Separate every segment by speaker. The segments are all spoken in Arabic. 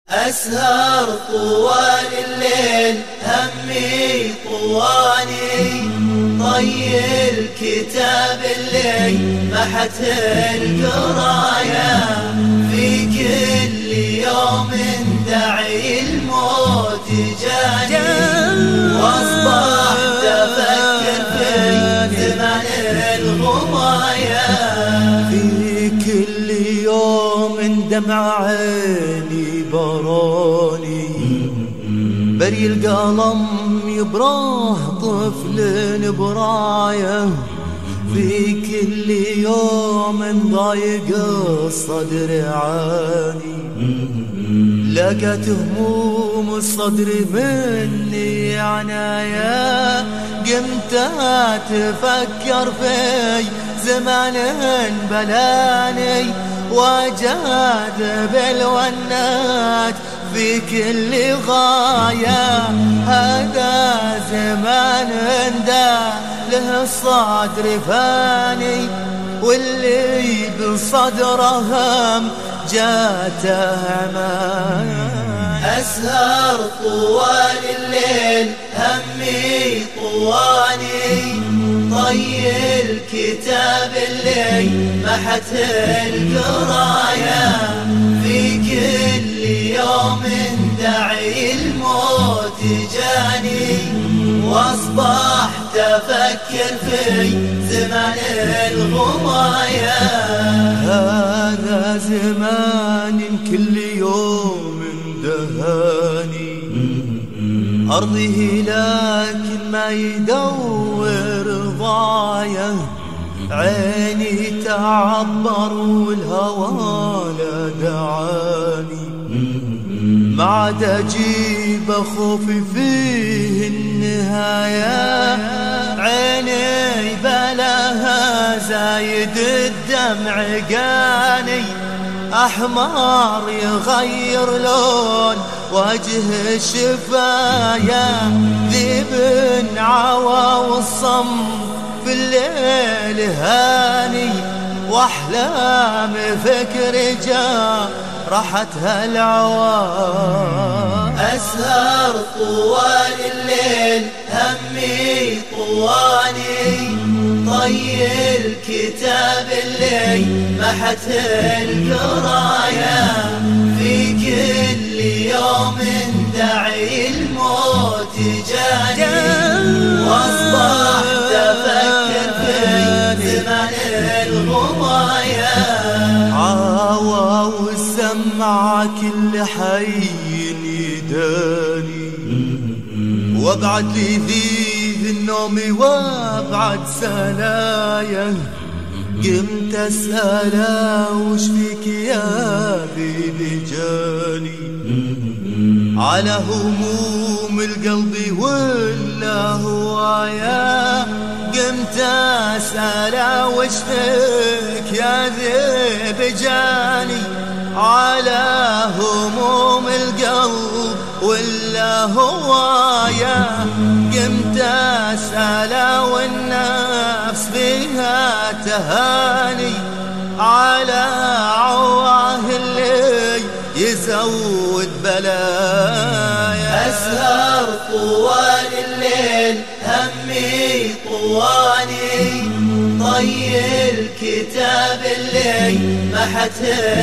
Speaker 1: أسهر طوال الليل همي طواني، طي الكتاب اللي محت القراية، في كل يوم دعي الموت جاني، واصبحت أفكر في زمن الغواية،
Speaker 2: في كل يوم دمع عيني براني، بري القلم يبراه طفل برايه، في كل يوم ضايق الصدر عاني، لقت هموم الصدر مني عنايا، قمت اتفكر في زمان بلاني، وجاد بالونات في كل غاية، هذا زمان دا له الصدر فاني، واللي بصدره هم جاته امان.
Speaker 1: أسهر طوال الليل همي طواني، طي الكتاب اللي محت القراية، في كل يوم دعي الموت جاني، واصبحت أفكر في زمان الغواية،
Speaker 2: هذا زمان كل يوم دهاني، أرضه لكن ما يدور ضايه، عيني تعبر والهوى لا دعاني، ما عاد أجيب خوفي فيه النهاية، عيني بلاها زايد الدمع قاني، أحمر يغير لون وجه الشفايا، ذيب عوى والصم في الليل هاني، واحلام فكر جا راحتها العوام.
Speaker 1: أسهر طوال الليل همي طواني، طي الكتاب اللي محت القراية، في كل يوم دعي الموت جاني، واصبحت أفكر في زمان الغواية،
Speaker 2: عاوى والسمع كل حي يداني، وابعد لي ذيذ النوم وابعد سلايا، قمت اسأله وش فيك يا بيبي جاني، على هموم القلب ولا هوايا، قمت اسأله وش فيك يا ذيب جاني، على هموم القلب ولا هوايا، قمت اسأله والنفس بها تهاني، على عواه اللي يزود بلايا.
Speaker 1: أسهر طوال الليل همي طواني، طي الكتاب اللي محت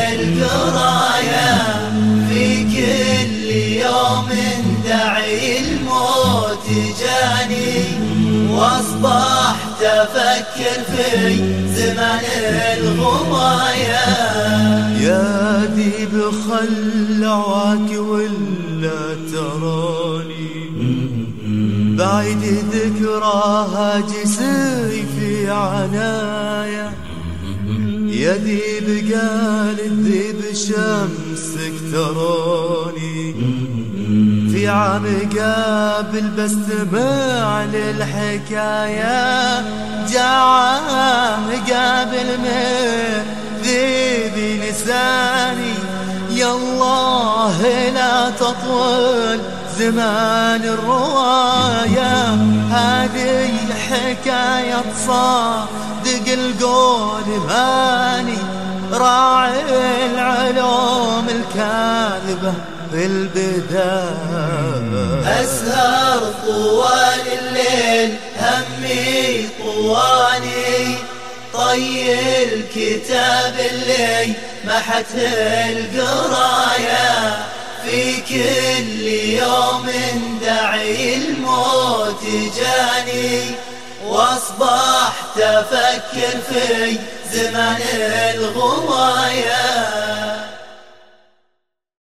Speaker 1: القراية، في كل يوم دعي الموت جاني، واصبحت أفكر في زمان الغواية،
Speaker 2: يا ذيب خلعك ولا تراني، بعيد ذكراها جسري في عنايا، يا ذيب قال الذيب شمسك تراني، في عام قابل بستمع للحكاية، جا عام قابل من ذيبي لساني، يالله لا تطول زمان الرواية، هذه الحكاية تصادق القول ماني، راعي العلوم الكاذبة البداية.
Speaker 1: أسهر طوال الليل همي طواني، طي الكتاب اللي محت القرايا، في كل يوم دعي الموت جاني، واصبحت افكر في زمان الغوايا.